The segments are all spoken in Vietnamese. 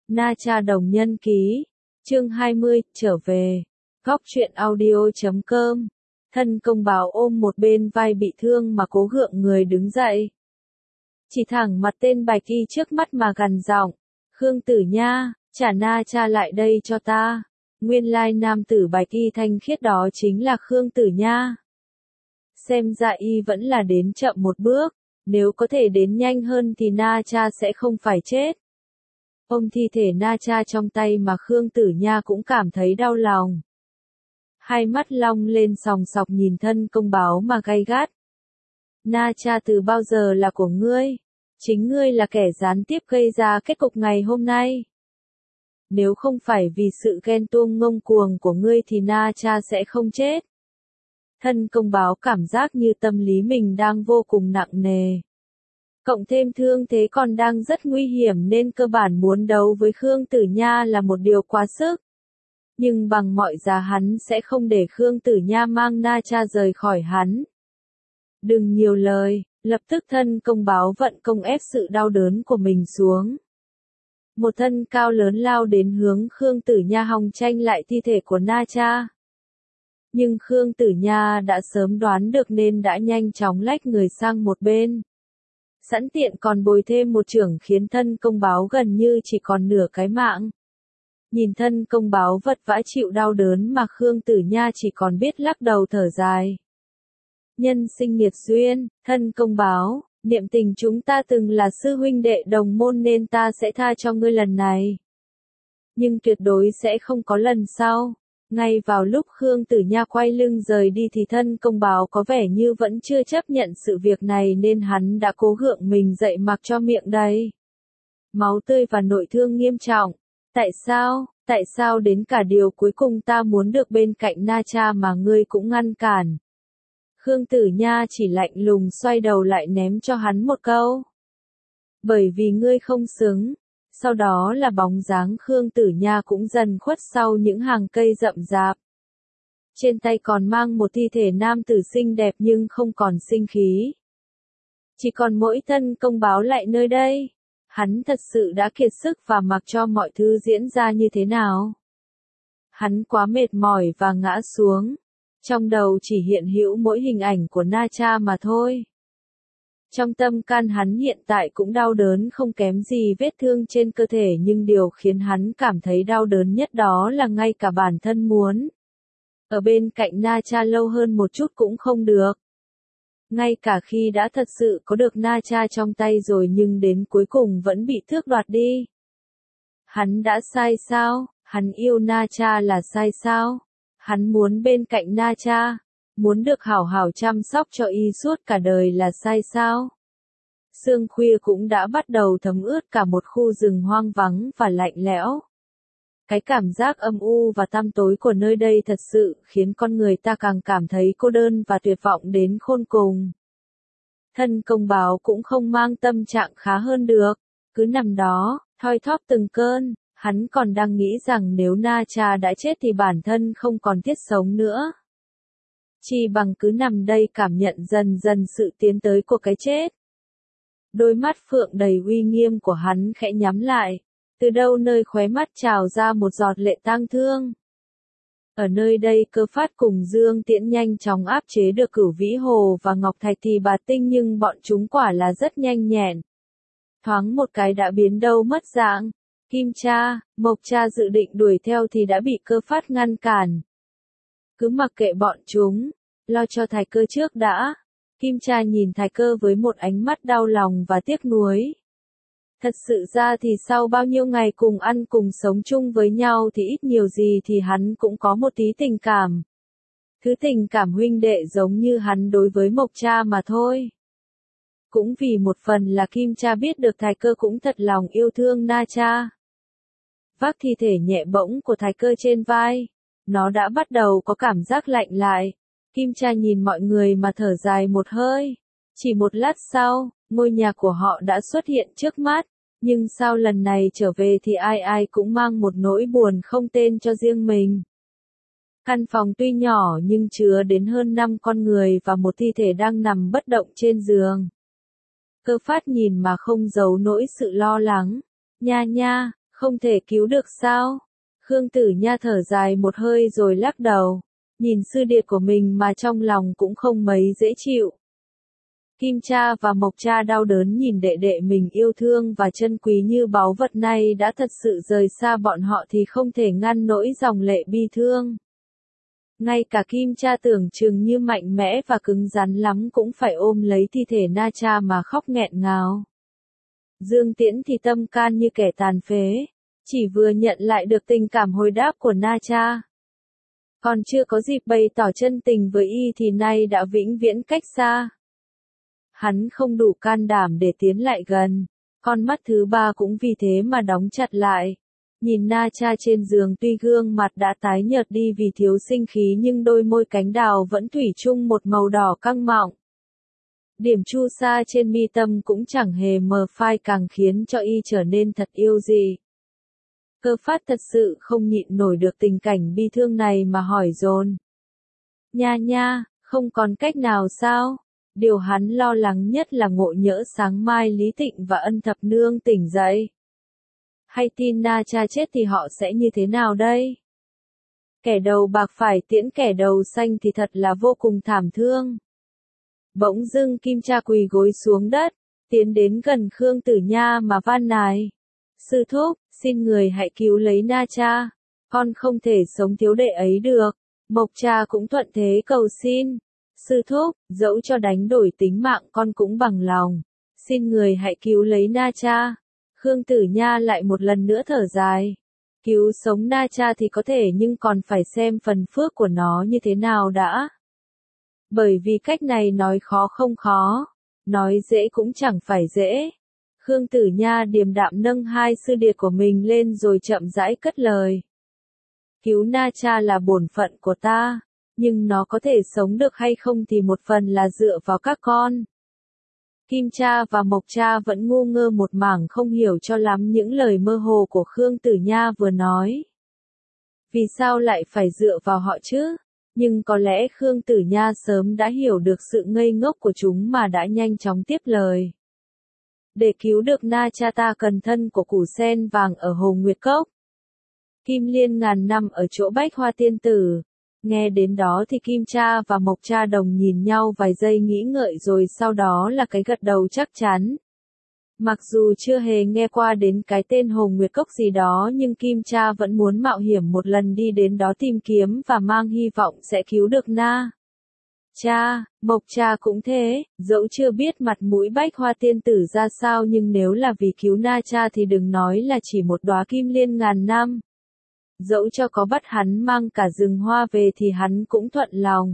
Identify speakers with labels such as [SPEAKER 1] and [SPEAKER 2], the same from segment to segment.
[SPEAKER 1] Na Cha Đồng Nhân Ký, chương 20, trở về. Góc truyện audio.com. Thân công báo ôm một bên vai bị thương mà cố gượng người đứng dậy. Chỉ thẳng mặt tên Bạch Y trước mắt mà gằn giọng, Khương Tử Nha, trả Na Cha lại đây cho ta. Nguyên lai nam tử Bạch Y thanh khiết đó chính là Khương Tử Nha. Xem ra y vẫn là đến chậm một bước, nếu có thể đến nhanh hơn thì Na Cha sẽ không phải chết. Ôm thi thể Na Cha trong tay mà Khương Tử Nha cũng cảm thấy đau lòng. Hai mắt long lên sòng sọc nhìn thân công báo mà gay gắt. Na Cha từ bao giờ là của ngươi? Chính ngươi là kẻ gián tiếp gây ra kết cục ngày hôm nay. Nếu không phải vì sự ghen tuông ngông cuồng của ngươi thì Na Cha sẽ không chết. Thân công báo cảm giác như tâm lý mình đang vô cùng nặng nề. Cộng thêm thương thế còn đang rất nguy hiểm nên cơ bản muốn đấu với Khương Tử Nha là một điều quá sức. Nhưng bằng mọi giá hắn sẽ không để Khương Tử Nha mang Na Cha rời khỏi hắn. Đừng nhiều lời, lập tức thân công báo vận công ép sự đau đớn của mình xuống. Một thân cao lớn lao đến hướng Khương Tử Nha hòng tranh lại thi thể của Na Cha. Nhưng Khương Tử Nha đã sớm đoán được nên đã nhanh chóng lách người sang một bên. Sẵn tiện còn bồi thêm một chưởng khiến thân công báo gần như chỉ còn nửa cái mạng. Nhìn thân công báo vật vã chịu đau đớn mà Khương Tử Nha chỉ còn biết lắc đầu thở dài. Nhân sinh nghiệt duyên, thân công báo, niệm tình chúng ta từng là sư huynh đệ đồng môn nên ta sẽ tha cho ngươi lần này. Nhưng tuyệt đối sẽ không có lần sau. Ngay vào lúc Khương Tử Nha quay lưng rời đi thì thân công báo có vẻ như vẫn chưa chấp nhận sự việc này nên hắn đã cố gượng mình dậy mặc cho miệng đầy máu tươi và nội thương nghiêm trọng. Tại sao đến cả điều cuối cùng ta muốn được bên cạnh Na Cha mà ngươi cũng ngăn cản? Khương Tử Nha chỉ lạnh lùng xoay đầu lại ném cho hắn một câu. Bởi vì ngươi không xứng. Sau đó là bóng dáng Khương Tử Nha cũng dần khuất sau những hàng cây rậm rạp. Trên tay còn mang một thi thể nam tử xinh đẹp nhưng không còn sinh khí. Chỉ còn mỗi thân công báo lại nơi đây. Hắn thật sự đã kiệt sức và mặc cho mọi thứ diễn ra như thế nào. Hắn quá mệt mỏi và ngã xuống. Trong đầu chỉ hiện hữu mỗi hình ảnh của Na Cha mà thôi. Trong tâm can hắn hiện tại cũng đau đớn không kém gì vết thương trên cơ thể nhưng điều khiến hắn cảm thấy đau đớn nhất đó là ngay cả bản thân muốn ở bên cạnh Na Cha lâu hơn một chút cũng không được. Ngay cả khi đã thật sự có được Na Cha trong tay rồi nhưng đến cuối cùng vẫn bị tước đoạt đi. Hắn đã sai sao? Hắn yêu Na Cha là sai sao? Hắn muốn bên cạnh Na Cha, muốn được hảo hảo chăm sóc cho y suốt cả đời là sai sao? Sương khuya cũng đã bắt đầu thấm ướt cả một khu rừng hoang vắng và lạnh lẽo. Cái cảm giác âm u và tăm tối của nơi đây thật sự khiến con người ta càng cảm thấy cô đơn và tuyệt vọng đến khôn cùng. Thân công báo cũng không mang tâm trạng khá hơn được, cứ nằm đó, thoi thóp từng cơn, hắn còn đang nghĩ rằng nếu Na Cha đã chết thì bản thân không còn thiết sống nữa. Chỉ bằng cứ nằm đây cảm nhận dần dần sự tiến tới của cái chết. Đôi mắt phượng đầy uy nghiêm của hắn khẽ nhắm lại, từ đâu nơi khóe mắt trào ra một giọt lệ tang thương. Ở nơi đây Cơ Phát cùng Dương Tiễn nhanh chóng áp chế được Cửu Vĩ Hồ và Ngọc Thạch Thì Bà Tinh nhưng bọn chúng quả là rất nhanh nhẹn. Thoáng một cái đã biến đâu mất dạng. Kim Cha, Mộc Cha dự định đuổi theo thì đã bị Cơ Phát ngăn cản. Cứ mặc kệ bọn chúng, lo cho Thái Cơ trước đã. Kim Cha nhìn Thái Cơ với một ánh mắt đau lòng và tiếc nuối. Thật sự ra thì sau bao nhiêu ngày cùng ăn cùng sống chung với nhau thì ít nhiều gì thì hắn cũng có một tí tình cảm. Thứ tình cảm huynh đệ giống như hắn đối với Mộc Cha mà thôi. Cũng vì một phần là Kim Cha biết được Thái Cơ cũng thật lòng yêu thương Na Cha. Vác thi thể nhẹ bỗng của Thái Cơ trên vai, nó đã bắt đầu có cảm giác lạnh lại. Kim Cha nhìn mọi người mà thở dài một hơi. Chỉ một lát sau, ngôi nhà của họ đã xuất hiện trước mắt, nhưng sao lần này trở về thì ai ai cũng mang một nỗi buồn không tên cho riêng mình. Căn phòng tuy nhỏ nhưng chứa đến hơn 5 con người và một thi thể đang nằm bất động trên giường. Cơ Phát nhìn mà không giấu nỗi sự lo lắng. Nha nha, Không thể cứu được sao? Khương Tử Nha thở dài một hơi rồi lắc đầu. Nhìn sư điệt của mình mà trong lòng cũng không mấy dễ chịu. Kim cha và Mộc cha đau đớn nhìn đệ đệ mình yêu thương và trân quý như báu vật này đã thật sự rời xa bọn họ thì không thể ngăn nổi dòng lệ bi thương. Ngay cả Kim cha tưởng chừng như mạnh mẽ và cứng rắn lắm cũng phải ôm lấy thi thể Na Cha mà khóc nghẹn ngào. Dương Tiễn thì tâm can như kẻ tàn phế, chỉ vừa nhận lại được tình cảm hồi đáp của Na Cha. Còn chưa có dịp bày tỏ chân tình với y thì nay đã vĩnh viễn cách xa. Hắn không đủ can đảm để tiến lại gần, con mắt thứ ba cũng vì thế mà đóng chặt lại. Nhìn Na Cha trên giường tuy gương mặt đã tái nhợt đi vì thiếu sinh khí nhưng đôi môi cánh đào vẫn thủy chung một màu đỏ căng mọng. Điểm chu sa trên mi tâm cũng chẳng hề mờ phai càng khiến cho y trở nên thật yêu dị. Cơ Phát thật sự không nhịn nổi được tình cảnh bi thương này mà hỏi dồn. Nha nha, không còn cách nào sao? Điều hắn lo lắng nhất là ngộ nhỡ sáng mai Lý Tịnh và Ân Thập Nương tỉnh dậy. Hay tin Na Cha chết thì họ sẽ như thế nào đây? Kẻ đầu bạc phải tiễn kẻ đầu xanh thì thật là vô cùng thảm thương. Bỗng dưng Kim cha quỳ gối xuống đất, tiến đến gần Khương Tử Nha mà van nài. Sư thúc, xin người hãy cứu lấy Na Cha, con không thể sống thiếu đệ ấy được. Mộc cha cũng thuận thế cầu xin. Sư thúc, dẫu cho đánh đổi tính mạng con cũng bằng lòng. Xin người hãy cứu lấy Na Cha. Khương Tử Nha lại một lần nữa thở dài. Cứu sống Na Cha thì có thể nhưng còn phải xem phần phước của nó như thế nào đã. Bởi vì cách này nói khó không khó, nói dễ cũng chẳng phải dễ. Khương Tử Nha điềm đạm nâng hai sư điệt của mình lên rồi chậm rãi cất lời. Cứu Na Cha là bổn phận của ta, nhưng nó có thể sống được hay không thì một phần là dựa vào các con. Kim cha và Mộc cha vẫn ngu ngơ một mảng không hiểu cho lắm những lời mơ hồ của Khương Tử Nha vừa nói. Vì sao lại phải dựa vào họ chứ? Nhưng có lẽ Khương Tử Nha sớm đã hiểu được sự ngây ngốc của chúng mà đã nhanh chóng tiếp lời. Để cứu được Na Cha ta cần thân của củ sen vàng ở Hồ Nguyệt Cốc. Kim liên ngàn năm ở chỗ Bách Hoa Tiên Tử. Nghe đến đó thì Kim cha và Mộc cha đồng nhìn nhau vài giây nghĩ ngợi rồi sau đó là cái gật đầu chắc chắn. Mặc dù chưa hề nghe qua đến cái tên Hồ Nguyệt Cốc gì đó nhưng Kim cha vẫn muốn mạo hiểm một lần đi đến đó tìm kiếm và mang hy vọng sẽ cứu được Na Cha. Mộc cha cũng thế, dẫu chưa biết mặt mũi Bách Hoa Tiên Tử ra sao nhưng nếu là vì cứu Na Cha thì đừng nói là chỉ một đóa kim liên ngàn năm. Dẫu cho có bắt hắn mang cả rừng hoa về thì hắn cũng thuận lòng.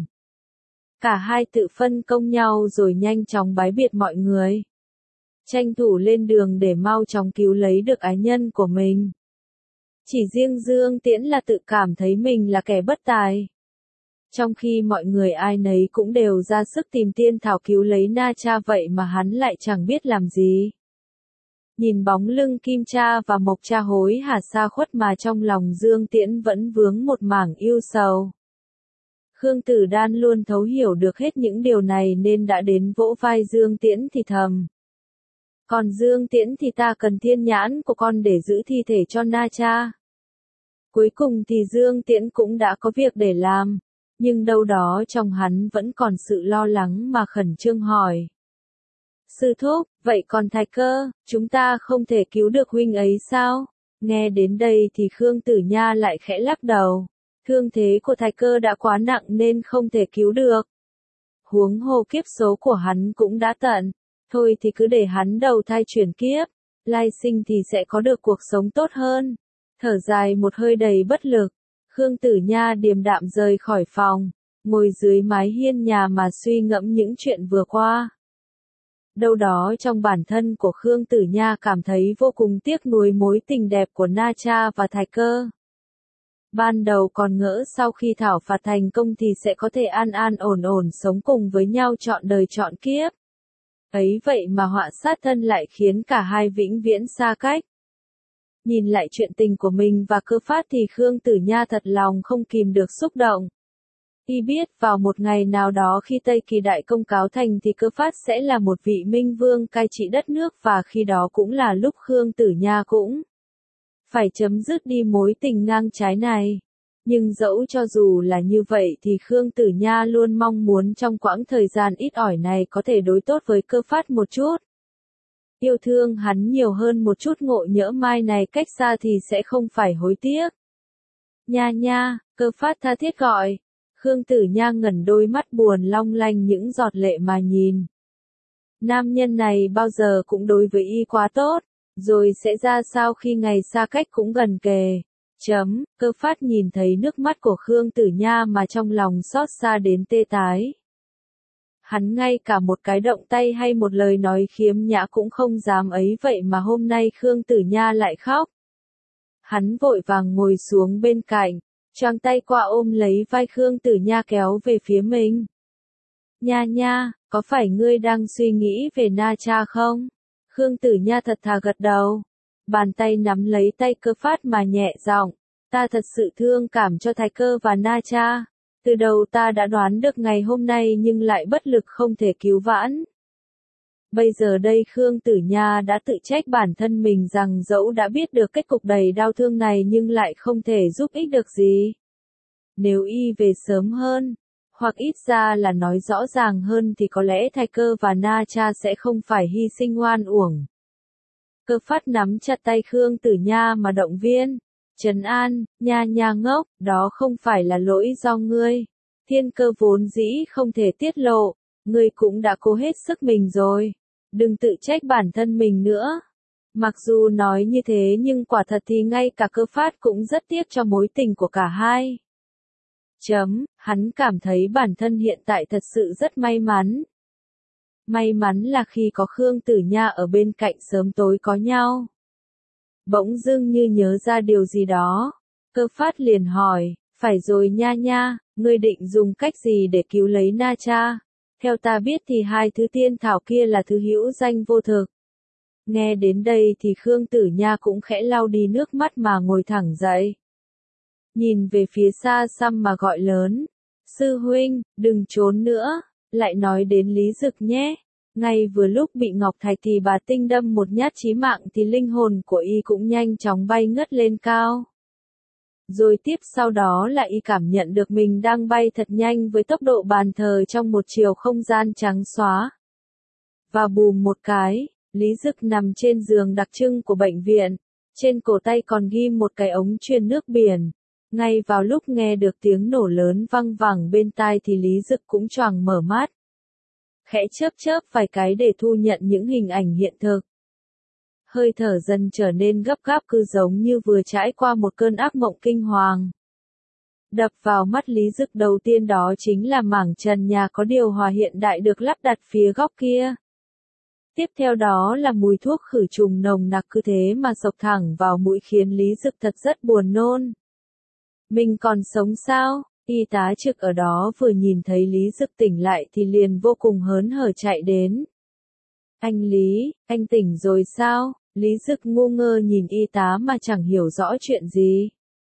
[SPEAKER 1] Cả hai tự phân công nhau rồi nhanh chóng bái biệt mọi người. Tranh thủ lên đường để mau chóng cứu lấy được ái nhân của mình. Chỉ riêng Dương Tiễn là tự cảm thấy mình là kẻ bất tài. Trong khi mọi người ai nấy cũng đều ra sức tìm tiên thảo cứu lấy Na Cha vậy mà hắn lại chẳng biết làm gì. Nhìn bóng lưng Kim cha và Mộc cha hối hả xa khuất mà trong lòng Dương Tiễn vẫn vướng một mảng ưu sầu. Khương Tử Đan luôn thấu hiểu được hết những điều này nên đã đến vỗ vai Dương Tiễn thì thầm. Còn Dương Tiễn thì ta cần thiên nhãn của con để giữ thi thể cho Na Cha. Cuối cùng thì Dương Tiễn cũng đã có việc để làm, nhưng đâu đó trong hắn vẫn còn sự lo lắng mà khẩn trương hỏi. Sư thúc, vậy còn Thạch Cơ, chúng ta không thể cứu được huynh ấy sao? Nghe đến đây thì Khương Tử Nha lại khẽ lắc đầu. Thương thế của Thạch Cơ đã quá nặng nên không thể cứu được. Huống hồ kiếp số của hắn cũng đã tận. Thôi thì cứ để hắn đầu thai chuyển kiếp. Lai sinh thì sẽ có được cuộc sống tốt hơn. Thở dài một hơi đầy bất lực. Khương Tử Nha điềm đạm rời khỏi phòng. Ngồi dưới mái hiên nhà mà suy ngẫm những chuyện vừa qua. Đâu đó trong bản thân của Khương Tử Nha cảm thấy vô cùng tiếc nuối mối tình đẹp của Na Cha và Thạch Cơ. Ban đầu còn ngỡ sau khi thảo phạt thành công thì sẽ có thể an an ổn ổn sống cùng với nhau trọn đời trọn kiếp. Ấy vậy mà họa sát thân lại khiến cả hai vĩnh viễn xa cách. Nhìn lại chuyện tình của mình và Cơ Phát thì Khương Tử Nha thật lòng không kìm được xúc động. Y biết vào một ngày nào đó khi Tây Kỳ Đại Công cáo thành thì Cơ Phát sẽ là một vị minh vương cai trị đất nước và khi đó cũng là lúc Khương Tử Nha cũng phải chấm dứt đi mối tình ngang trái này. Nhưng dẫu cho dù là như vậy thì Khương Tử Nha luôn mong muốn trong quãng thời gian ít ỏi này có thể đối tốt với Cơ Phát một chút. Yêu thương hắn nhiều hơn một chút, ngộ nhỡ mai này cách xa thì sẽ không phải hối tiếc. Nha nha, Cơ Phát tha thiết gọi. Khương Tử Nha ngẩn đôi mắt buồn long lanh những giọt lệ mà nhìn. Nam nhân này bao giờ cũng đối với y quá tốt, rồi sẽ ra sao khi ngày xa cách cũng gần kề. Cơ Phát nhìn thấy nước mắt của Khương Tử Nha mà trong lòng xót xa đến tê tái. Hắn ngay cả một cái động tay hay một lời nói khiếm nhã cũng không dám ấy, vậy mà hôm nay Khương Tử Nha lại khóc. Hắn vội vàng ngồi xuống bên cạnh, choàng tay qua ôm lấy vai Khương Tử Nha kéo về phía mình. Nha nha, có phải ngươi đang suy nghĩ về Na Cha không? Khương Tử Nha thật thà gật đầu. Bàn tay nắm lấy tay Cơ Phát mà nhẹ giọng. Ta thật sự thương cảm cho Thái Cơ và Na Cha. Từ đầu ta đã đoán được ngày hôm nay nhưng lại bất lực không thể cứu vãn. Bây giờ đây Khương Tử Nha đã tự trách bản thân mình rằng dẫu đã biết được kết cục đầy đau thương này nhưng lại không thể giúp ích được gì. Nếu y về sớm hơn, hoặc ít ra là nói rõ ràng hơn thì có lẽ Thái Cơ và Na Cha sẽ không phải hy sinh oan uổng. Cơ Phát nắm chặt tay Khương Tử Nha mà động viên, trấn an, Nha nha ngốc, đó không phải là lỗi do ngươi. Thiên cơ vốn dĩ không thể tiết lộ, ngươi cũng đã cố hết sức mình rồi. Đừng tự trách bản thân mình nữa. Mặc dù nói như thế nhưng quả thật thì ngay cả Cơ Phát cũng rất tiếc cho mối tình của cả hai. Hắn cảm thấy bản thân hiện tại thật sự rất may mắn. May mắn là khi có Khương Tử Nha ở bên cạnh sớm tối có nhau. Bỗng dưng như nhớ ra điều gì đó, Cơ Phát liền hỏi, phải rồi Nha nha, ngươi định dùng cách gì để cứu lấy Na Cha? Theo ta biết thì hai thứ tiên thảo kia là thứ hữu danh vô thực. Nghe đến đây thì Khương Tử Nha cũng khẽ lau đi nước mắt mà ngồi thẳng dậy. Nhìn về phía xa xăm mà gọi lớn, sư huynh, đừng trốn nữa, lại nói đến Lý Dực nhé. Ngay vừa lúc bị Ngọc Thạch thì bà tinh đâm một nhát chí mạng thì linh hồn của y cũng nhanh chóng bay ngất lên cao. Rồi tiếp sau đó là y cảm nhận được mình đang bay thật nhanh với tốc độ bàn thờ trong một chiều không gian trắng xóa. Và bùm một cái, Lý Dực nằm trên giường đặc trưng của bệnh viện, trên cổ tay còn ghim một cái ống truyền nước biển. Ngay vào lúc nghe được tiếng nổ lớn vang vẳng bên tai thì Lý Dực cũng choàng mở mắt. Khẽ chớp vài cái để thu nhận những hình ảnh hiện thực. Hơi thở dần trở nên gấp gáp cứ giống như vừa trải qua một cơn ác mộng kinh hoàng. Đập vào mắt Lý Dực đầu tiên đó chính là mảng trần nhà có điều hòa hiện đại được lắp đặt phía góc kia. Tiếp theo đó là mùi thuốc khử trùng nồng nặc cứ thế mà xộc thẳng vào mũi khiến Lý Dực thật rất buồn nôn. Mình còn sống sao? Y tá trực ở đó vừa nhìn thấy Lý Dực tỉnh lại thì liền vô cùng hớn hở chạy đến. Anh Lý, anh tỉnh rồi sao? Lý Dực ngu ngơ nhìn y tá mà chẳng hiểu rõ chuyện gì.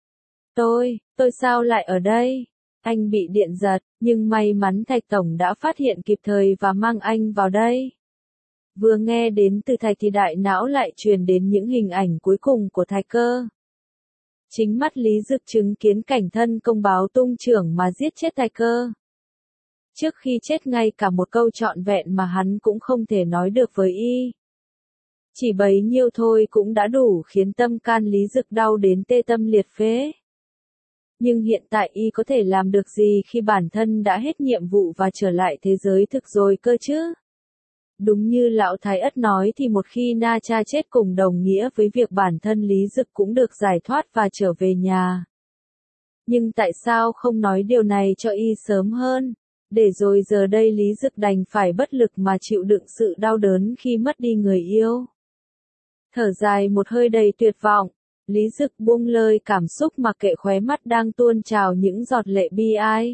[SPEAKER 1] Tôi sao lại ở đây? Anh bị điện giật, nhưng may mắn Thạch Tổng đã phát hiện kịp thời và mang anh vào đây. Vừa nghe đến từ Thạch thì đại não lại truyền đến những hình ảnh cuối cùng của Thái Cơ. Chính mắt Lý Dực chứng kiến cảnh thân công báo tung trưởng mà giết chết Thái Cơ. Trước khi chết ngay cả một câu trọn vẹn mà hắn cũng không thể nói được với y. Chỉ bấy nhiêu thôi cũng đã đủ khiến tâm can Lý Dực đau đến tê tâm liệt phế. Nhưng hiện tại y có thể làm được gì khi bản thân đã hết nhiệm vụ và trở lại thế giới thực rồi cơ chứ? Đúng như lão Thái Ất nói thì một khi Na Cha chết cùng đồng nghĩa với việc bản thân Lý Dực cũng được giải thoát và trở về nhà. Nhưng tại sao không nói điều này cho y sớm hơn? Để rồi giờ đây Lý Dực đành phải bất lực mà chịu đựng sự đau đớn khi mất đi người yêu. Thở dài một hơi đầy tuyệt vọng, Lý Dực buông lơi cảm xúc mặc kệ khóe mắt đang tuôn trào những giọt lệ bi ai.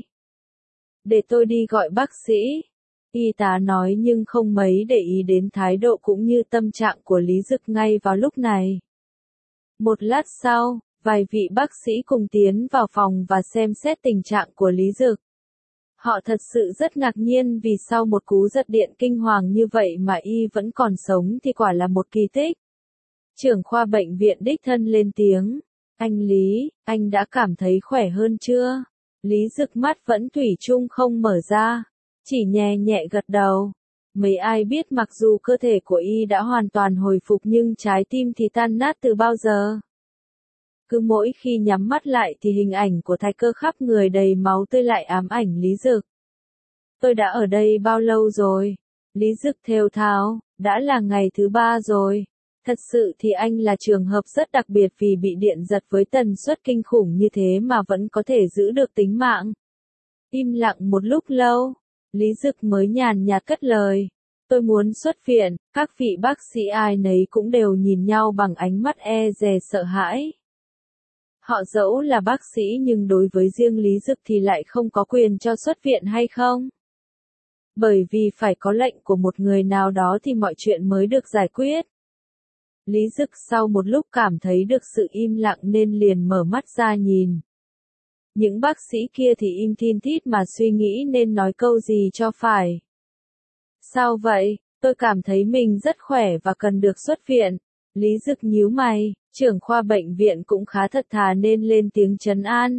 [SPEAKER 1] Để tôi đi gọi bác sĩ. Y tá nói nhưng không mấy để ý đến thái độ cũng như tâm trạng của Lý Dực ngay vào lúc này. Một lát sau, vài vị bác sĩ cùng tiến vào phòng và xem xét tình trạng của Lý Dực. Họ thật sự rất ngạc nhiên vì sau một cú giật điện kinh hoàng như vậy mà y vẫn còn sống thì quả là một kỳ tích. Trưởng khoa bệnh viện đích thân lên tiếng. Anh Lý, anh đã cảm thấy khỏe hơn chưa? Lý Dực mắt vẫn thủy chung không mở ra, chỉ nhẹ nhẹ gật đầu. Mấy ai biết mặc dù cơ thể của y đã hoàn toàn hồi phục nhưng trái tim thì tan nát từ bao giờ. Cứ mỗi khi nhắm mắt lại thì hình ảnh của Thạch Cơ khắp người đầy máu tươi lại ám ảnh Lý Dực. Tôi đã ở đây bao lâu rồi? Lý Dực thều thào, đã là ngày thứ 3 rồi. Thật sự thì anh là trường hợp rất đặc biệt vì bị điện giật với tần suất kinh khủng như thế mà vẫn có thể giữ được tính mạng. Im lặng một lúc lâu, Lý Dực mới nhàn nhạt cất lời. Tôi muốn xuất viện, các vị bác sĩ ai nấy cũng đều nhìn nhau bằng ánh mắt e dè sợ hãi. Họ dẫu là bác sĩ nhưng đối với riêng Lý Dực thì lại không có quyền cho xuất viện hay không? Bởi vì phải có lệnh của một người nào đó thì mọi chuyện mới được giải quyết. Lý Dực sau một lúc cảm thấy được sự im lặng nên liền mở mắt ra nhìn. Những bác sĩ kia thì im thin thít mà suy nghĩ nên nói câu gì cho phải. Sao vậy? Tôi cảm thấy mình rất khỏe và cần được xuất viện. Lý Dực nhíu mày, trưởng khoa bệnh viện cũng khá thật thà nên lên tiếng trấn an.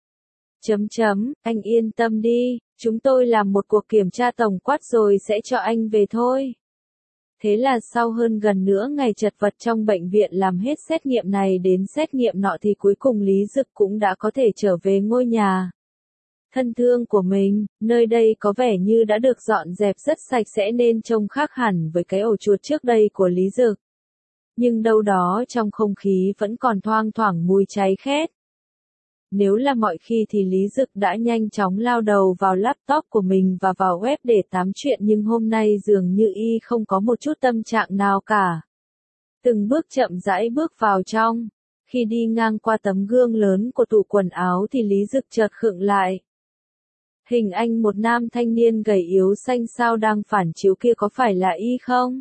[SPEAKER 1] Anh yên tâm đi, chúng tôi làm một cuộc kiểm tra tổng quát rồi sẽ cho anh về thôi. Thế là sau hơn gần nửa ngày chật vật trong bệnh viện làm hết xét nghiệm này đến xét nghiệm nọ thì cuối cùng Lý Dực cũng đã có thể trở về ngôi nhà thân thương của mình. Nơi đây có vẻ như đã được dọn dẹp rất sạch sẽ nên trông khác hẳn với cái ổ chuột trước đây của Lý Dực. Nhưng đâu đó trong không khí vẫn còn thoang thoảng mùi cháy khét. Nếu là mọi khi thì Lý Dực đã nhanh chóng lao đầu vào laptop của mình và vào web để tám chuyện nhưng hôm nay dường như y không có một chút tâm trạng nào cả. Từng bước chậm rãi bước vào trong. Khi đi ngang qua tấm gương lớn của tủ quần áo thì Lý Dực chợt khựng lại. Hình ảnh một nam thanh niên gầy yếu xanh xao đang phản chiếu kia có phải là y không?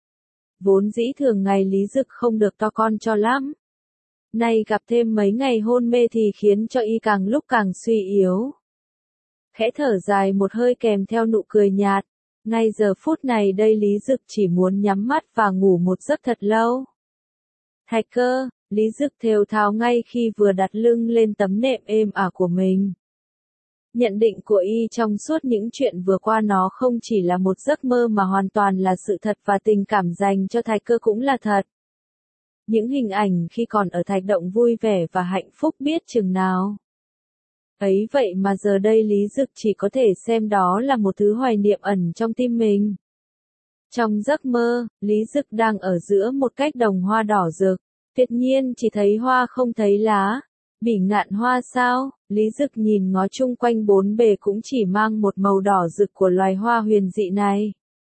[SPEAKER 1] Vốn dĩ thường ngày Lý Dực không được to con cho lắm. Nay gặp thêm mấy ngày hôn mê thì khiến cho y càng lúc càng suy yếu. Khẽ thở dài một hơi kèm theo nụ cười nhạt. Ngay giờ phút này đây Lý Dực chỉ muốn nhắm mắt và ngủ một giấc thật lâu. Thạch Cơ, Lý Dực thều thào ngay khi vừa đặt lưng lên tấm nệm êm ả của mình. Nhận định của y trong suốt những chuyện vừa qua nó không chỉ là một giấc mơ mà hoàn toàn là sự thật và tình cảm dành cho Thạch Cơ cũng là thật. Những hình ảnh khi còn ở Thạch Động vui vẻ và hạnh phúc biết chừng nào. Ấy vậy mà giờ đây Lý Dực chỉ có thể xem đó là một thứ hoài niệm ẩn trong tim mình. Trong giấc mơ, Lý Dực đang ở giữa một cánh đồng hoa đỏ rực. Tuyệt nhiên chỉ thấy hoa không thấy lá. Bỉ ngạn hoa sao? Lý Dực nhìn ngó chung quanh bốn bề cũng chỉ mang một màu đỏ rực của loài hoa huyền dị này.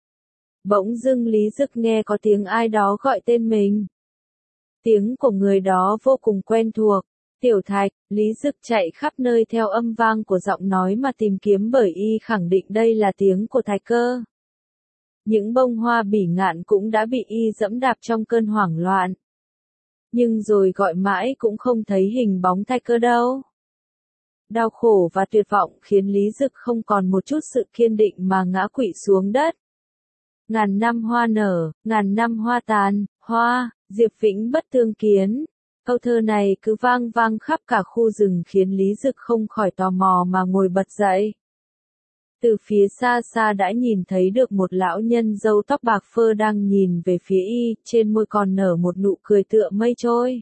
[SPEAKER 1] Bỗng dưng Lý Dực nghe có tiếng ai đó gọi tên mình. Tiếng của người đó vô cùng quen thuộc. Tiểu Thạch, Lý Dực chạy khắp nơi theo âm vang của giọng nói mà tìm kiếm bởi y khẳng định đây là tiếng của Thạch Cơ. Những bông hoa bỉ ngạn cũng đã bị y dẫm đạp trong cơn hoảng loạn. Nhưng rồi gọi mãi cũng không thấy hình bóng Thạch Cơ đâu. Đau khổ và tuyệt vọng khiến Lý Dực không còn một chút sự kiên định mà ngã quỵ xuống đất. Ngàn năm hoa nở, ngàn năm hoa tàn, hoa, Diệp Vĩnh bất tương kiến. Câu thơ này cứ vang vang khắp cả khu rừng khiến Lý Dực không khỏi tò mò mà ngồi bật dậy. Từ phía xa xa đã nhìn thấy được một lão nhân râu tóc bạc phơ đang nhìn về phía y, trên môi còn nở một nụ cười tựa mây trôi.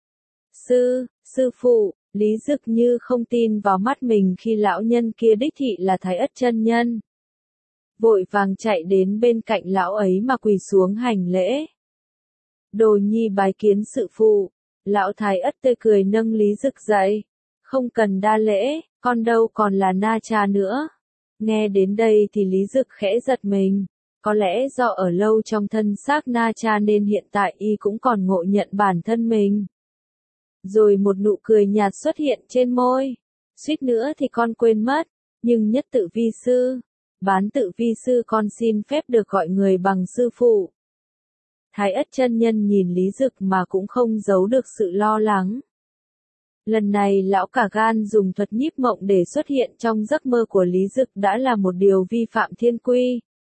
[SPEAKER 1] Sư phụ, Lý Dực như không tin vào mắt mình khi lão nhân kia đích thị là Thái Ất chân nhân. Vội vàng chạy đến bên cạnh lão ấy mà quỳ xuống hành lễ. Đồ nhi bái kiến sự phụ. Lão Thái Ất tươi cười nâng Lý Dực dậy. Không cần đa lễ, con đâu còn là na cha nữa. Nghe đến đây thì Lý Dực khẽ giật mình. Có lẽ do ở lâu trong thân xác na cha nên hiện tại y cũng còn ngộ nhận bản thân mình. Rồi một nụ cười nhạt xuất hiện trên môi. Suýt nữa thì con quên mất. Nhưng nhất tự vi sư. Bán tự vi sư con xin phép được gọi người bằng sư phụ. Thái Ất chân nhân nhìn Lý Dực mà cũng không giấu được sự lo lắng. Lần này lão cả gan dùng thuật nhiếp mộng để xuất hiện trong giấc mơ của Lý Dực đã là một điều vi phạm thiên quy.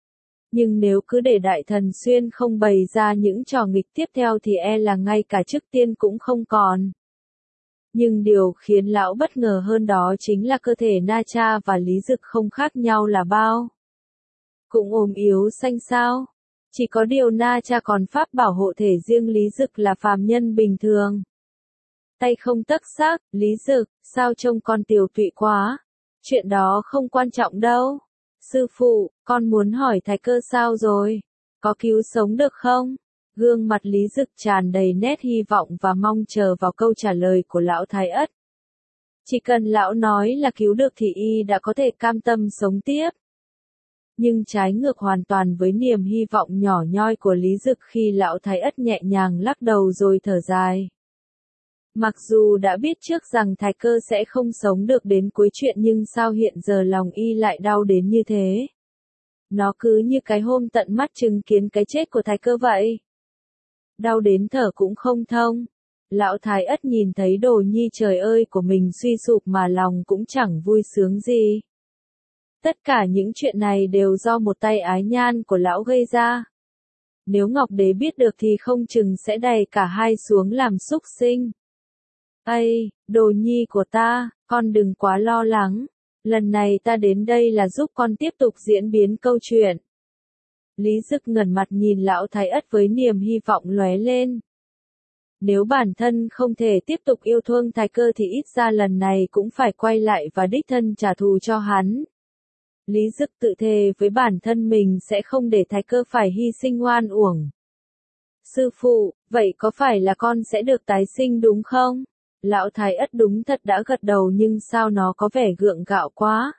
[SPEAKER 1] Nhưng nếu cứ để Đại Thần Xuyên không bày ra những trò nghịch tiếp theo thì e là ngay cả chức tiên cũng không còn. Nhưng điều khiến lão bất ngờ hơn đó chính là cơ thể Na Cha và Lý Dực không khác nhau là bao. Cũng ốm yếu xanh xao. Chỉ có điều Na Cha còn pháp bảo hộ thể riêng Lý Dực là phàm nhân bình thường. Tay không tấc xác, Lý Dực, sao trông con tiều tụy quá. Chuyện đó không quan trọng đâu. Sư phụ, con muốn hỏi Thái Cơ sao rồi? Có cứu sống được không? Gương mặt Lý Dực tràn đầy nét hy vọng và mong chờ vào câu trả lời của lão Thái Ất. Chỉ cần lão nói là cứu được thì y đã có thể cam tâm sống tiếp. Nhưng trái ngược hoàn toàn với niềm hy vọng nhỏ nhoi của Lý Dực khi lão Thái Ất nhẹ nhàng lắc đầu rồi thở dài. Mặc dù đã biết trước rằng Thái Cơ sẽ không sống được đến cuối chuyện nhưng sao hiện giờ lòng y lại đau đến như thế? Nó cứ như cái hôm tận mắt chứng kiến cái chết của Thái Cơ vậy. Đau đến thở cũng không thông. Lão Thái Ất nhìn thấy đồ nhi trời ơi của mình suy sụp mà lòng cũng chẳng vui sướng gì. Tất cả những chuyện này đều do một tay ái nhan của lão gây ra. Nếu Ngọc Đế biết được thì không chừng sẽ đày cả hai xuống làm súc sinh. Ây, đồ nhi của ta, con đừng quá lo lắng. Lần này ta đến đây là giúp con tiếp tục diễn biến câu chuyện. Lý Dực ngẩng mặt nhìn lão Thái Ất với niềm hy vọng lóe lên. Nếu bản thân không thể tiếp tục yêu thương Thái Cơ thì ít ra lần này cũng phải quay lại và đích thân trả thù cho hắn. Lý Dực tự thề với bản thân mình sẽ không để Thái Cơ phải hy sinh oan uổng. Sư phụ, vậy có phải là con sẽ được tái sinh đúng không? Lão Thái Ất đúng thật đã gật đầu nhưng sao nó có vẻ gượng gạo quá.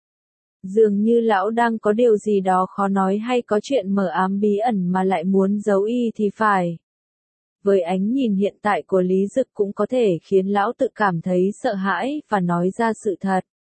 [SPEAKER 1] Dường như lão đang có điều gì đó khó nói hay có chuyện mờ ám bí ẩn mà lại muốn giấu y thì phải. Với ánh nhìn hiện tại của Lý Dực cũng có thể khiến lão tự cảm thấy sợ hãi và nói ra sự thật.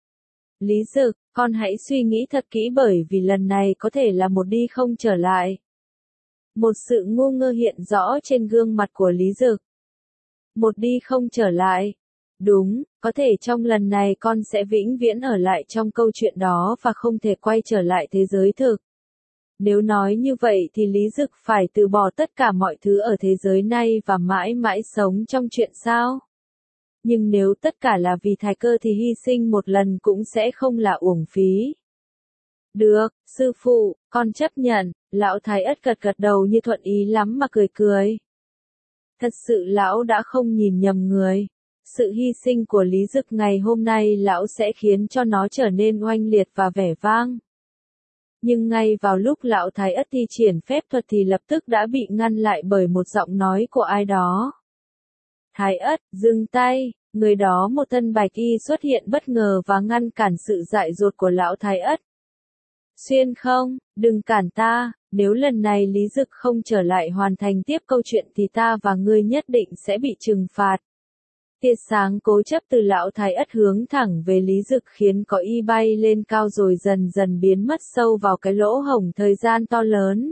[SPEAKER 1] Lý Dực, con hãy suy nghĩ thật kỹ bởi vì lần này có thể là một đi không trở lại. Một sự ngu ngơ hiện rõ trên gương mặt của Lý Dực. Một đi không trở lại. Đúng, có thể trong lần này con sẽ vĩnh viễn ở lại trong câu chuyện đó và không thể quay trở lại thế giới thực. Nếu nói như vậy thì Lý Dực phải từ bỏ tất cả mọi thứ ở thế giới này và mãi mãi sống trong chuyện sao? Nhưng nếu tất cả là vì Thái Cơ thì hy sinh một lần cũng sẽ không là uổng phí. Được, sư phụ, con chấp nhận, lão Thái Ất gật gật đầu như thuận ý lắm mà cười cười. Thật sự lão đã không nhìn nhầm người. Sự hy sinh của Lý Dực ngày hôm nay lão sẽ khiến cho nó trở nên oanh liệt và vẻ vang. Nhưng ngay vào lúc lão Thái Ất thi triển phép thuật thì lập tức đã bị ngăn lại bởi một giọng nói của ai đó. Thái Ất, dừng tay, người đó một thân bạch y xuất hiện bất ngờ và ngăn cản sự dại dột của lão Thái Ất. Xuyên không, đừng cản ta, nếu lần này Lý Dực không trở lại hoàn thành tiếp câu chuyện thì ta và ngươi nhất định sẽ bị trừng phạt. Tia sáng cố chấp từ lão Thái Ất hướng thẳng về Lý Dực khiến có y bay lên cao rồi dần dần biến mất sâu vào cái lỗ hổng thời gian to lớn.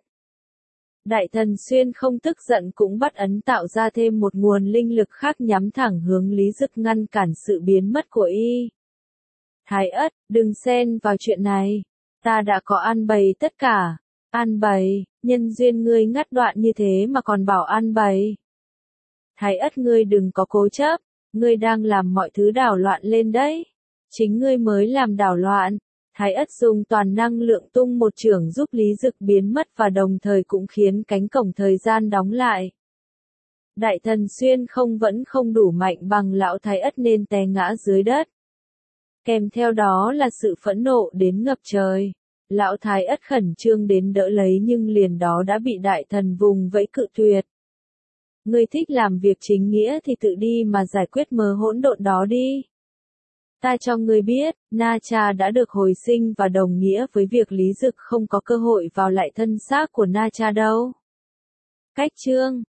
[SPEAKER 1] Đại Thần Xuyên không tức giận cũng bắt ấn tạo ra thêm một nguồn linh lực khác nhắm thẳng hướng Lý Dực ngăn cản sự biến mất của y. Thái Ất, đừng xen vào chuyện này. Ta đã có an bày tất cả. An bày, nhân duyên ngươi ngắt đoạn như thế mà còn bảo an bày. Thái Ất ngươi đừng có cố chấp. Ngươi đang làm mọi thứ đảo loạn lên đấy. Chính ngươi mới làm đảo loạn. Thái Ất dùng toàn năng lượng tung một chưởng giúp Lý Dực biến mất và đồng thời cũng khiến cánh cổng thời gian đóng lại. Đại Thần Xuyên không vẫn không đủ mạnh bằng lão Thái Ất nên té ngã dưới đất. Kèm theo đó là sự phẫn nộ đến ngập trời. Lão Thái Ất khẩn trương đến đỡ lấy nhưng liền đó đã bị Đại Thần vùng vẫy cự tuyệt. Ngươi thích làm việc chính nghĩa thì tự đi mà giải quyết mớ hỗn độn đó đi. Ta cho ngươi biết, Na Cha đã được hồi sinh và đồng nghĩa với việc Lý Dực không có cơ hội vào lại thân xác của Na Cha đâu. Cách chương